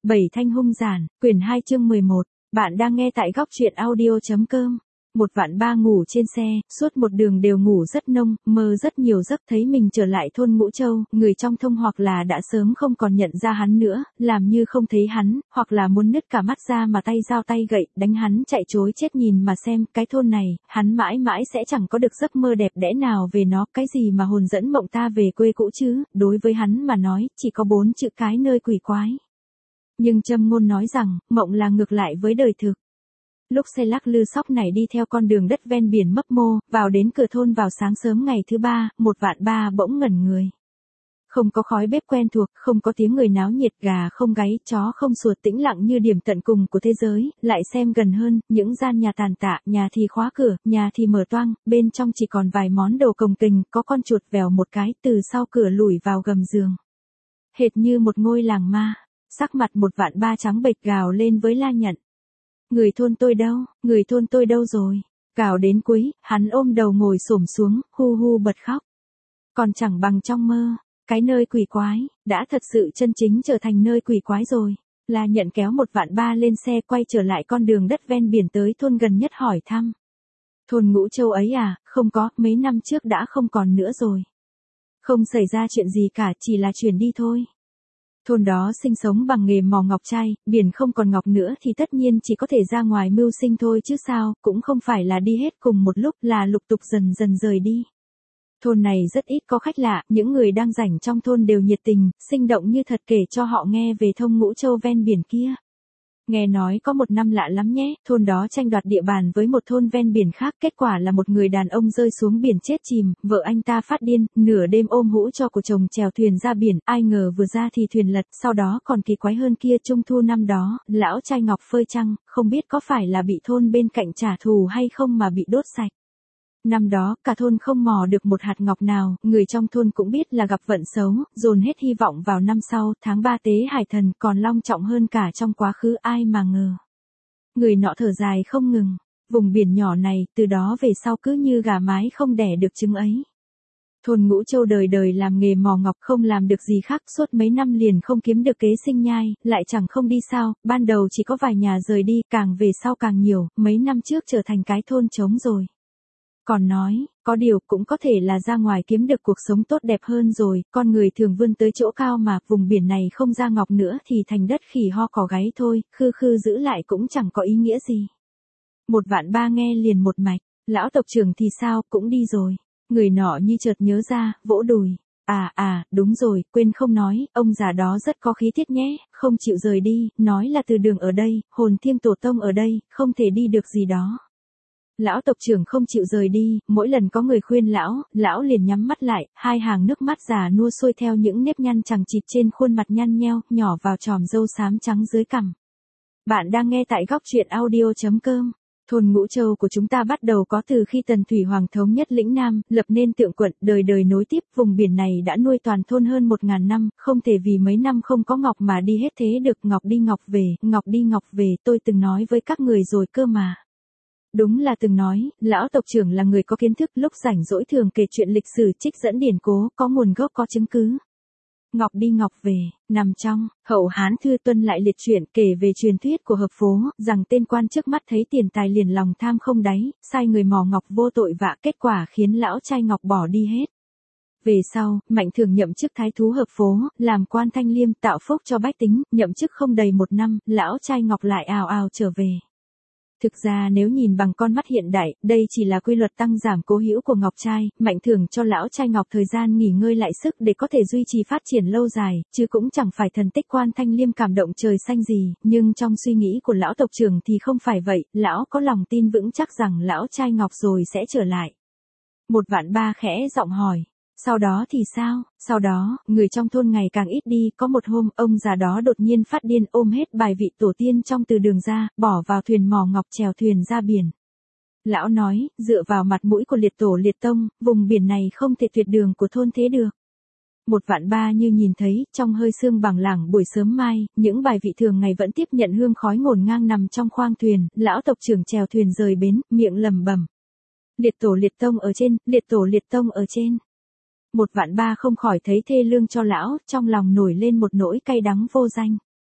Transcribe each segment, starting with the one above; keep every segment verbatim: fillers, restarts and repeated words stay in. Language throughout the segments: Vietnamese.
Bảy thanh hung giản, quyển hai chương mười một. Bạn đang nghe tại góc truyện audio.com. Một vạn ba ngủ trên xe, suốt một đường đều ngủ rất nông, mơ rất nhiều giấc thấy mình trở lại thôn Ngũ Châu, người trong thông hoặc là đã sớm không còn nhận ra hắn nữa, làm như không thấy hắn, hoặc là muốn nứt cả mắt ra mà tay dao tay gậy, đánh hắn chạy trối chết nhìn mà xem, cái thôn này, hắn mãi mãi sẽ chẳng có được giấc mơ đẹp đẽ nào về nó, cái gì mà hồn dẫn mộng ta về quê cũ chứ, đối với hắn mà nói, chỉ có bốn chữ cái nơi quỷ quái. Nhưng châm ngôn nói rằng, mộng là ngược lại với đời thực. Lúc xe lắc lư sóc này đi theo con đường đất ven biển mấp mô, vào đến cửa thôn vào sáng sớm ngày thứ ba, một vạn ba bỗng ngẩn người. Không có khói bếp quen thuộc, không có tiếng người náo nhiệt, gà không gáy, chó không sủa, tĩnh lặng như điểm tận cùng của thế giới, lại xem gần hơn, những gian nhà tàn tạ, nhà thì khóa cửa, nhà thì mở toang, bên trong chỉ còn vài món đồ cồng kềnh, có con chuột vèo một cái từ sau cửa lủi vào gầm giường. Hệt như một ngôi làng ma. Sắc mặt một vạn ba trắng bệch gào lên với la nhận. Người thôn tôi đâu, người thôn tôi đâu rồi? Gào đến cuối, hắn ôm đầu ngồi xổm xuống, hu hu bật khóc. Còn chẳng bằng trong mơ, cái nơi quỷ quái, đã thật sự chân chính trở thành nơi quỷ quái rồi. La nhận kéo một vạn ba lên xe quay trở lại con đường đất ven biển tới thôn gần nhất hỏi thăm. Thôn Ngũ Châu ấy à, không có, mấy năm trước đã không còn nữa rồi. Không xảy ra chuyện gì cả, chỉ là chuyển đi thôi. Thôn đó sinh sống bằng nghề mò ngọc trai, biển không còn ngọc nữa thì tất nhiên chỉ có thể ra ngoài mưu sinh thôi chứ sao, cũng không phải là đi hết cùng một lúc, là lục tục dần dần rời đi. Thôn này rất ít có khách lạ, những người đang rảnh trong thôn đều nhiệt tình, sinh động như thật kể cho họ nghe về thông Ngũ Châu ven biển kia. Nghe nói có một năm lạ lắm nhé, thôn đó tranh đoạt địa bàn với một thôn ven biển khác, kết quả là một người đàn ông rơi xuống biển chết chìm, vợ anh ta phát điên, nửa đêm ôm hũ cho của chồng chèo thuyền ra biển, ai ngờ vừa ra thì thuyền lật, sau đó còn kỳ quái hơn kia, trung thu năm đó, lão trai ngọc phơi trăng, không biết có phải là bị thôn bên cạnh trả thù hay không mà bị đốt sạch. Năm đó, cả thôn không mò được một hạt ngọc nào, người trong thôn cũng biết là gặp vận xấu, dồn hết hy vọng vào năm sau, tháng ba tế hải thần, còn long trọng hơn cả trong quá khứ, ai mà ngờ. Người nọ thở dài không ngừng, vùng biển nhỏ này, từ đó về sau cứ như gà mái không đẻ được trứng ấy. Thôn Ngũ Châu đời đời làm nghề mò ngọc không làm được gì khác, suốt mấy năm liền không kiếm được kế sinh nhai, lại chẳng không đi sao, ban đầu chỉ có vài nhà rời đi, càng về sau càng nhiều, mấy năm trước trở thành cái thôn trống rồi. Còn nói, có điều cũng có thể là ra ngoài kiếm được cuộc sống tốt đẹp hơn rồi, con người thường vươn tới chỗ cao mà, vùng biển này không ra ngọc nữa thì thành đất khỉ ho cỏ gáy thôi, khư khư giữ lại cũng chẳng có ý nghĩa gì. Một vạn ba nghe liền một mạch, lão tộc trưởng thì sao, cũng đi rồi. Người nọ như chợt nhớ ra, vỗ đùi. À à, đúng rồi, quên không nói, ông già đó rất có khí tiết nhé, không chịu rời đi, nói là từ đường ở đây, hồn thiêng tổ tông ở đây, không thể đi được gì đó. Lão tộc trưởng không chịu rời đi, mỗi lần có người khuyên lão, lão liền nhắm mắt lại, hai hàng nước mắt già nua xuôi theo những nếp nhăn chằng chịt trên khuôn mặt nhăn nheo, nhỏ vào tròm râu xám trắng dưới cằm. Bạn đang nghe tại góc truyện audio.com. Thôn Ngũ Châu của chúng ta bắt đầu có từ khi Tần Thủy Hoàng thống nhất lĩnh Nam, lập nên Tượng Quận, đời đời nối tiếp, vùng biển này đã nuôi toàn thôn hơn một ngàn năm, không thể vì mấy năm không có ngọc mà đi hết thế được, ngọc đi ngọc về, ngọc đi ngọc về, tôi từng nói với các người rồi cơ mà. Đúng là từng nói, lão tộc trưởng là người có kiến thức, lúc rảnh rỗi thường kể chuyện lịch sử, trích dẫn điển cố, có nguồn gốc có chứng cứ. Ngọc đi ngọc về, nằm trong Hậu Hán Thư Tuân lại liệt truyện kể về truyền thuyết của hợp phố, rằng tên quan trước mắt thấy tiền tài liền lòng tham không đáy, sai người mò ngọc vô tội vạ, kết quả khiến lão trai ngọc bỏ đi hết. Về sau, Mạnh Thường nhậm chức thái thú hợp phố, làm quan thanh liêm, tạo phúc cho bách tính, nhậm chức không đầy một năm, lão trai ngọc lại ào ào trở về. Thực ra nếu nhìn bằng con mắt hiện đại, đây chỉ là quy luật tăng giảm cố hữu của ngọc trai, Mạnh Thường cho lão trai ngọc thời gian nghỉ ngơi lại sức để có thể duy trì phát triển lâu dài, chứ cũng chẳng phải thần tích quan thanh liêm cảm động trời xanh gì, nhưng trong suy nghĩ của lão tộc trưởng thì không phải vậy, lão có lòng tin vững chắc rằng lão trai ngọc rồi sẽ trở lại. Một vạn ba khẽ giọng hỏi. Sau đó thì sao? Sau đó, người trong thôn ngày càng ít đi, có một hôm, ông già đó đột nhiên phát điên ôm hết bài vị tổ tiên trong từ đường ra, bỏ vào thuyền mò ngọc chèo thuyền ra biển. Lão nói, dựa vào mặt mũi của liệt tổ liệt tông, vùng biển này không thể tuyệt đường của thôn thế được. Một vạn ba như nhìn thấy, trong hơi sương bằng lảng buổi sớm mai, những bài vị thường ngày vẫn tiếp nhận hương khói ngổn ngang nằm trong khoang thuyền, lão tộc trưởng chèo thuyền rời bến, miệng lẩm bẩm. Liệt tổ liệt tông ở trên, liệt tổ liệt tông ở trên. Một vạn ba không khỏi thấy thê lương cho lão, trong lòng nổi lên một nỗi cay đắng vô danh.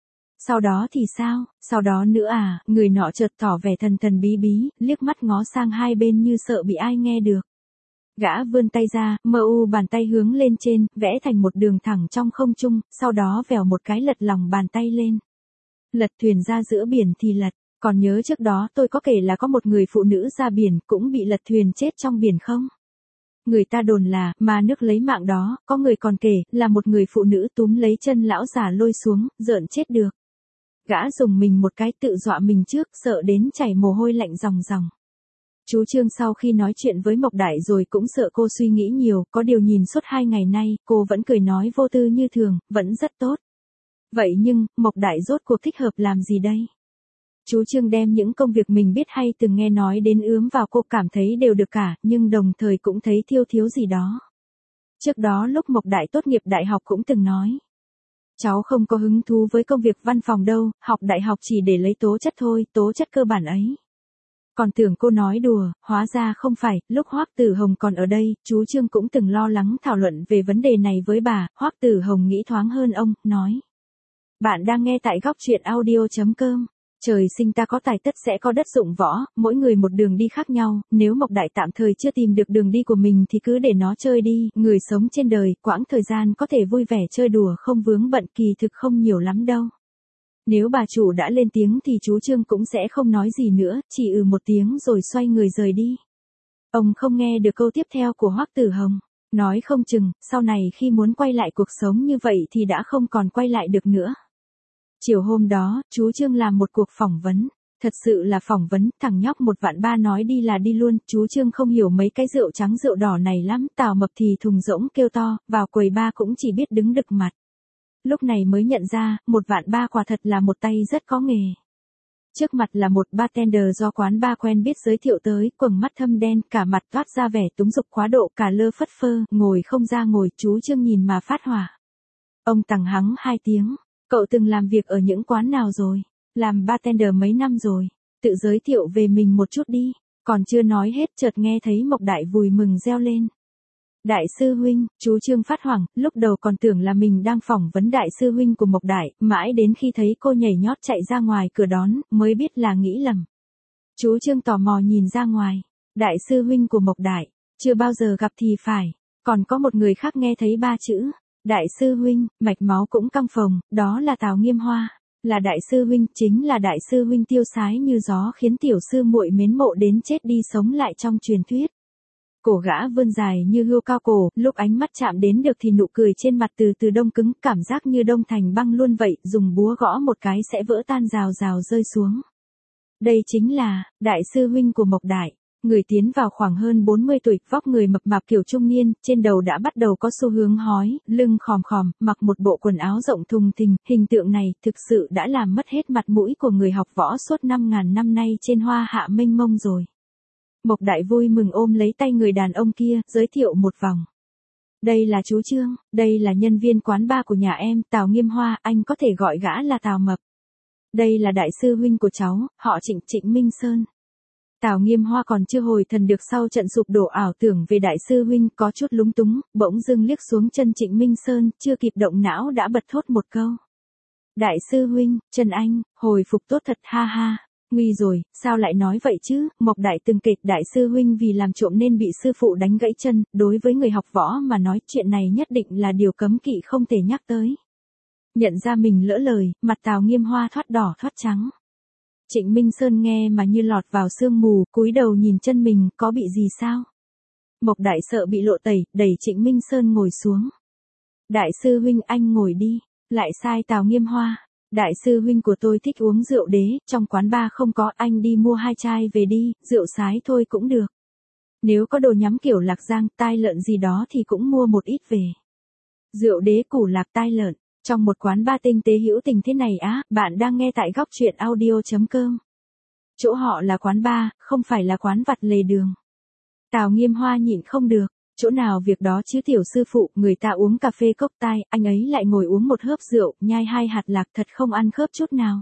Sau đó thì sao, sau đó nữa à, người nọ chợt tỏ vẻ thần thần bí bí, liếc mắt ngó sang hai bên như sợ bị ai nghe được. Gã vươn tay ra, mờ u bàn tay hướng lên trên, vẽ thành một đường thẳng trong không trung, sau đó vèo một cái lật lòng bàn tay lên. Lật thuyền ra giữa biển thì lật, còn nhớ trước đó tôi có kể là có một người phụ nữ ra biển cũng bị lật thuyền chết trong biển không? Người ta đồn là, mà nước lấy mạng đó, có người còn kể, là một người phụ nữ túm lấy chân lão già lôi xuống, rợn chết được. Gã dùng mình một cái tự dọa mình trước, sợ đến chảy mồ hôi lạnh ròng ròng. Chú Trương sau khi nói chuyện với Mộc Đại rồi cũng sợ cô suy nghĩ nhiều, có điều nhìn suốt hai ngày nay, cô vẫn cười nói vô tư như thường, vẫn rất tốt. Vậy nhưng, Mộc Đại rốt cuộc thích hợp làm gì đây? Chú Trương đem những công việc mình biết hay từng nghe nói đến ướm vào cô cảm thấy đều được cả, nhưng đồng thời cũng thấy thiếu thiếu gì đó. Trước đó lúc Mộc Đại tốt nghiệp đại học cũng từng nói. Cháu không có hứng thú với công việc văn phòng đâu, học đại học chỉ để lấy tố chất thôi, tố chất cơ bản ấy. Còn tưởng cô nói đùa, hóa ra không phải, lúc Hoắc Tử Hồng còn ở đây, chú Trương cũng từng lo lắng thảo luận về vấn đề này với bà, Hoắc Tử Hồng nghĩ thoáng hơn ông, nói. Bạn đang nghe tại góc truyện audio chấm com. Trời sinh ta có tài tất sẽ có đất dụng võ, mỗi người một đường đi khác nhau, nếu Mộc Đại tạm thời chưa tìm được đường đi của mình thì cứ để nó chơi đi, người sống trên đời, quãng thời gian có thể vui vẻ chơi đùa không vướng bận kỳ thực không nhiều lắm đâu. Nếu bà chủ đã lên tiếng thì chú Trương cũng sẽ không nói gì nữa, chỉ ừ một tiếng rồi xoay người rời đi. Ông không nghe được câu tiếp theo của Hoắc Tử Hồng, nói không chừng, sau này khi muốn quay lại cuộc sống như vậy thì đã không còn quay lại được nữa. Chiều hôm đó, chú Trương làm một cuộc phỏng vấn. Thật sự là phỏng vấn, thằng nhóc một vạn ba nói đi là đi luôn, chú Trương không hiểu mấy cái rượu trắng rượu đỏ này lắm, Tào Mập thì thùng rỗng kêu to, vào quầy ba cũng chỉ biết đứng đực mặt. Lúc này mới nhận ra, một vạn ba quả thật là một tay rất có nghề. Trước mặt là một bartender do quán ba quen biết giới thiệu tới, quầng mắt thâm đen, cả mặt toát ra vẻ túng dục quá độ, cả lơ phất phơ, ngồi không ra ngồi, chú Trương nhìn mà phát hỏa. Ông tằng hắng hai tiếng. Cậu từng làm việc ở những quán nào rồi? Làm bartender mấy năm rồi? Tự giới thiệu về mình một chút đi. Còn chưa nói hết chợt nghe thấy Mộc Đại vui mừng reo lên. Đại sư huynh, chú Trương phát hoảng, lúc đầu còn tưởng là mình đang phỏng vấn đại sư huynh của Mộc Đại, mãi đến khi thấy cô nhảy nhót chạy ra ngoài cửa đón, mới biết là nghĩ lầm. Chú Trương tò mò nhìn ra ngoài. Đại sư huynh của Mộc Đại, chưa bao giờ gặp thì phải. Còn có một người khác nghe thấy ba chữ. Đại sư huynh, mạch máu cũng căng phồng, đó là Tào Nghiêm Hoa, là đại sư huynh, chính là đại sư huynh tiêu sái như gió khiến tiểu sư muội mến mộ đến chết đi sống lại trong truyền thuyết. Cổ gã vươn dài như hươu cao cổ, lúc ánh mắt chạm đến được thì nụ cười trên mặt từ từ đông cứng, cảm giác như đông thành băng luôn vậy, dùng búa gõ một cái sẽ vỡ tan rào rào rơi xuống. Đây chính là, đại sư huynh của Mộc Đại. Người tiến vào khoảng hơn bốn mươi tuổi, vóc người mập mạp kiểu trung niên, trên đầu đã bắt đầu có xu hướng hói, lưng khòm khòm, mặc một bộ quần áo rộng thùng thình, hình tượng này thực sự đã làm mất hết mặt mũi của người học võ suốt năm ngàn năm nay trên hoa hạ mênh mông rồi. Mộc Đại vui mừng ôm lấy tay người đàn ông kia, giới thiệu một vòng. Đây là chú Trương, đây là nhân viên quán bar của nhà em, Tào Nghiêm Hoa, anh có thể gọi gã là Tào Mập. Đây là đại sư huynh của cháu, họ Trịnh, Trịnh Minh Sơn. Tào Nghiêm Hoa còn chưa hồi thần được sau trận sụp đổ ảo tưởng về đại sư huynh, có chút lúng túng, bỗng dưng liếc xuống chân Trịnh Minh Sơn, chưa kịp động não đã bật thốt một câu. Đại sư huynh, Trần Anh, hồi phục tốt thật ha ha. Nguy rồi, sao lại nói vậy chứ, Mộc Đại từng kể đại sư huynh vì làm trộm nên bị sư phụ đánh gãy chân, đối với người học võ mà nói chuyện này nhất định là điều cấm kỵ không thể nhắc tới. Nhận ra mình lỡ lời, mặt Tào Nghiêm Hoa thoát đỏ thoát trắng. Trịnh Minh Sơn nghe mà như lọt vào sương mù, cúi đầu nhìn chân mình, có bị gì sao? Mộc Đại sợ bị lộ tẩy, đẩy Trịnh Minh Sơn ngồi xuống. Đại sư huynh anh ngồi đi, lại sai Tào Nghiêm Hoa. Đại sư huynh của tôi thích uống rượu đế, trong quán bar không có, anh đi mua hai chai về đi, rượu sái thôi cũng được. Nếu có đồ nhắm kiểu lạc giang, tai lợn gì đó thì cũng mua một ít về. Rượu đế củ lạc tai lợn. Trong một quán bar tinh tế hữu tình thế này á, bạn đang nghe tại góc truyện audio chấm com. Chỗ họ là quán bar, không phải là quán vặt lề đường. Tào Nghiêm Hoa nhịn không được, chỗ nào việc đó chứ tiểu sư phụ, người ta uống cà phê cốc tai, anh ấy lại ngồi uống một hớp rượu, nhai hai hạt lạc thật không ăn khớp chút nào.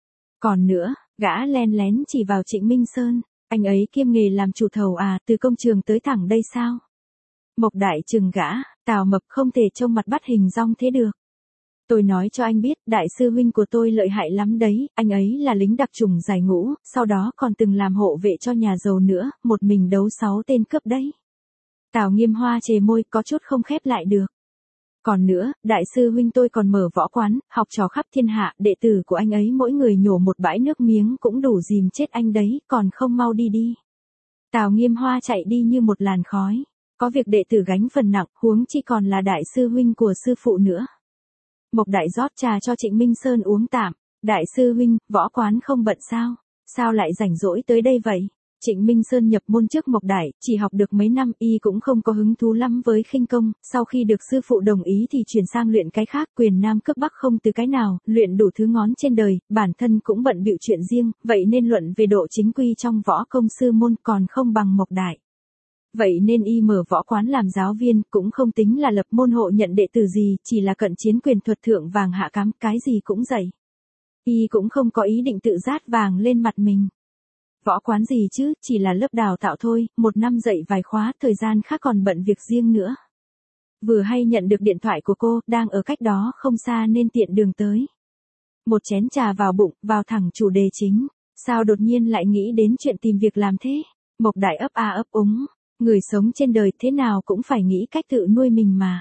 Còn nữa, gã len lén chỉ vào Trịnh Minh Sơn, anh ấy kiêm nghề làm chủ thầu à, từ công trường tới thẳng đây sao? Mộc Đại trừng gã, Tào Mập không thể trông mặt bắt hình dong thế được. Tôi nói cho anh biết, đại sư huynh của tôi lợi hại lắm đấy, anh ấy là lính đặc chủng giải ngũ, sau đó còn từng làm hộ vệ cho nhà giàu nữa, một mình đấu sáu tên cướp đấy. Tào Nghiêm Hoa chề môi, có chút không khép lại được. Còn nữa, đại sư huynh tôi còn mở võ quán, học trò khắp thiên hạ, đệ tử của anh ấy mỗi người nhổ một bãi nước miếng cũng đủ dìm chết anh đấy, còn không mau đi đi. Tào Nghiêm Hoa chạy đi như một làn khói. Có việc đệ tử gánh phần nặng, huống chi còn là đại sư huynh của sư phụ nữa. Mộc Đại rót trà cho Trịnh Minh Sơn uống tạm. Đại sư huynh, võ quán không bận sao? Sao lại rảnh rỗi tới đây vậy? Trịnh Minh Sơn nhập môn trước Mộc Đại, chỉ học được mấy năm y cũng không có hứng thú lắm với khinh công, sau khi được sư phụ đồng ý thì chuyển sang luyện cái khác, quyền nam cướp bắc không từ cái nào, luyện đủ thứ ngón trên đời, bản thân cũng bận bịu chuyện riêng, vậy nên luận về độ chính quy trong võ công sư môn còn không bằng Mộc Đại. Vậy nên y mở võ quán làm giáo viên, cũng không tính là lập môn hộ nhận đệ tử gì, chỉ là cận chiến quyền thuật thượng vàng hạ cám, cái gì cũng dạy. Y cũng không có ý định tự rát vàng lên mặt mình. Võ quán gì chứ, chỉ là lớp đào tạo thôi, một năm dạy vài khóa, thời gian khác còn bận việc riêng nữa. Vừa hay nhận được điện thoại của cô, đang ở cách đó không xa nên tiện đường tới. Một chén trà vào bụng, vào thẳng chủ đề chính. Sao đột nhiên lại nghĩ đến chuyện tìm việc làm thế? Mộc Đại ấp a ấp úng. Người sống trên đời thế nào cũng phải nghĩ cách tự nuôi mình mà.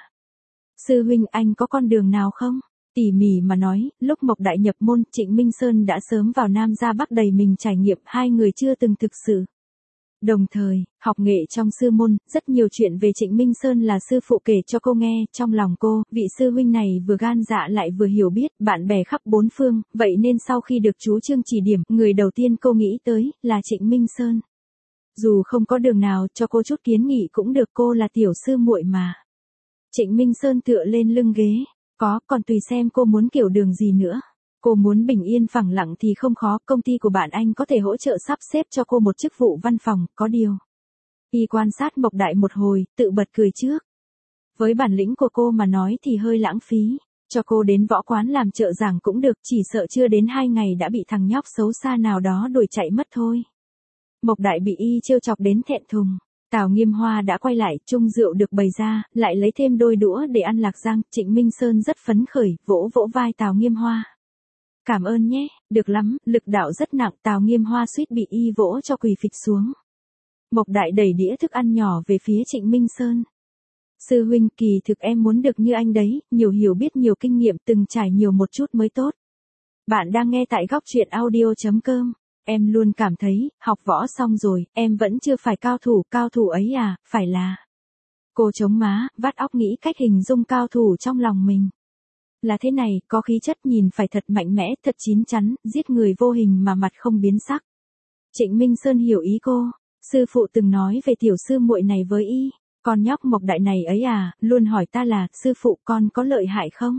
Sư huynh, anh có con đường nào không? Tỉ mỉ mà nói, lúc Mộc Đại nhập môn, Trịnh Minh Sơn đã sớm vào Nam ra Bắc đầy mình trải nghiệm, hai người chưa từng thực sự. Đồng thời, học nghệ trong sư môn, rất nhiều chuyện về Trịnh Minh Sơn là sư phụ kể cho cô nghe, trong lòng cô, vị sư huynh này vừa gan dạ lại vừa hiểu biết, bạn bè khắp bốn phương, vậy nên sau khi được chú Trương chỉ điểm, người đầu tiên cô nghĩ tới, là Trịnh Minh Sơn. Dù không có đường nào cho cô chút kiến nghị cũng được, cô là tiểu sư muội mà. Trịnh Minh Sơn tựa lên lưng ghế. Có, còn tùy xem cô muốn kiểu đường gì nữa. Cô muốn bình yên phẳng lặng thì không khó, công ty của bạn anh có thể hỗ trợ sắp xếp cho cô một chức vụ văn phòng, có điều. Y quan sát Mộc Đại một hồi, tự bật cười trước. Với bản lĩnh của cô mà nói thì hơi lãng phí. Cho cô đến võ quán làm trợ giảng cũng được, chỉ sợ chưa đến hai ngày đã bị thằng nhóc xấu xa nào đó đuổi chạy mất thôi. Mộc Đại bị y trêu chọc đến thẹn thùng. Tào Nghiêm Hoa đã quay lại, chung rượu được bày ra, lại lấy thêm đôi đũa để ăn lạc rang, Trịnh Minh Sơn rất phấn khởi, vỗ vỗ vai Tào Nghiêm Hoa. Cảm ơn nhé, được lắm, lực đạo rất nặng, Tào Nghiêm Hoa suýt bị y vỗ cho quỳ phịch xuống. Mộc Đại đẩy đĩa thức ăn nhỏ về phía Trịnh Minh Sơn. Sư huynh, kỳ thực em muốn được như anh đấy, nhiều hiểu biết nhiều kinh nghiệm, từng trải nhiều một chút mới tốt. Bạn đang nghe tại góc truyện audio chấm com. Em luôn cảm thấy, học võ xong rồi, em vẫn chưa phải cao thủ, cao thủ ấy à, phải là. Cô chống má, vắt óc nghĩ cách hình dung cao thủ trong lòng mình. Là thế này, có khí chất nhìn phải thật mạnh mẽ, thật chín chắn, giết người vô hình mà mặt không biến sắc. Trịnh Minh Sơn hiểu ý cô, sư phụ từng nói về tiểu sư muội này với y, con nhóc Mộc Đại này ấy à, luôn hỏi ta là, sư phụ con có lợi hại không?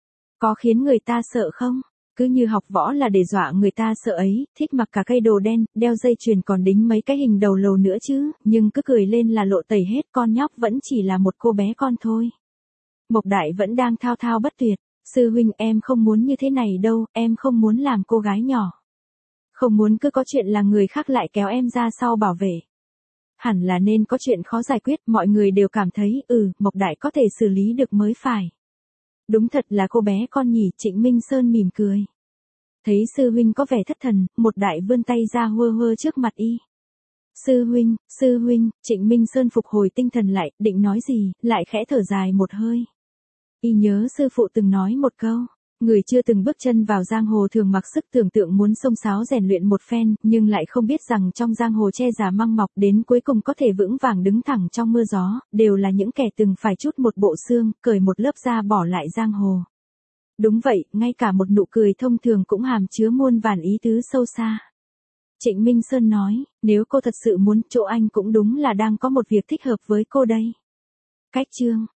Có khiến người ta sợ không? Cứ như học võ là để dọa người ta sợ ấy, thích mặc cả cây đồ đen, đeo dây chuyền còn đính mấy cái hình đầu lầu nữa chứ, nhưng cứ cười lên là lộ tẩy hết, con nhóc vẫn chỉ là một cô bé con thôi. Mộc Đại vẫn đang thao thao bất tuyệt, sư huynh em không muốn như thế này đâu, em không muốn làm cô gái nhỏ. Không muốn cứ có chuyện là người khác lại kéo em ra sau bảo vệ. Hẳn là nên có chuyện khó giải quyết, mọi người đều cảm thấy, ừ, Mộc Đại có thể xử lý được mới phải. Đúng thật là cô bé con nhỉ, Trịnh Minh Sơn mỉm cười. Thấy sư huynh có vẻ thất thần, Một Đại vươn tay ra hơ hơ trước mặt y. Sư huynh, sư huynh, Trịnh Minh Sơn phục hồi tinh thần lại, định nói gì, lại khẽ thở dài một hơi. Y nhớ sư phụ từng nói một câu, người chưa từng bước chân vào giang hồ thường mặc sức tưởng tượng muốn xông xáo rèn luyện một phen, nhưng lại không biết rằng trong giang hồ che giả măng mọc đến cuối cùng có thể vững vàng đứng thẳng trong mưa gió, đều là những kẻ từng phải trút một bộ xương, cởi một lớp da bỏ lại giang hồ. Đúng vậy, ngay cả một nụ cười thông thường cũng hàm chứa muôn vàn ý tứ sâu xa. Trịnh Minh Sơn nói, nếu cô thật sự muốn, chỗ anh cũng đúng là đang có một việc thích hợp với cô đây. Cách chương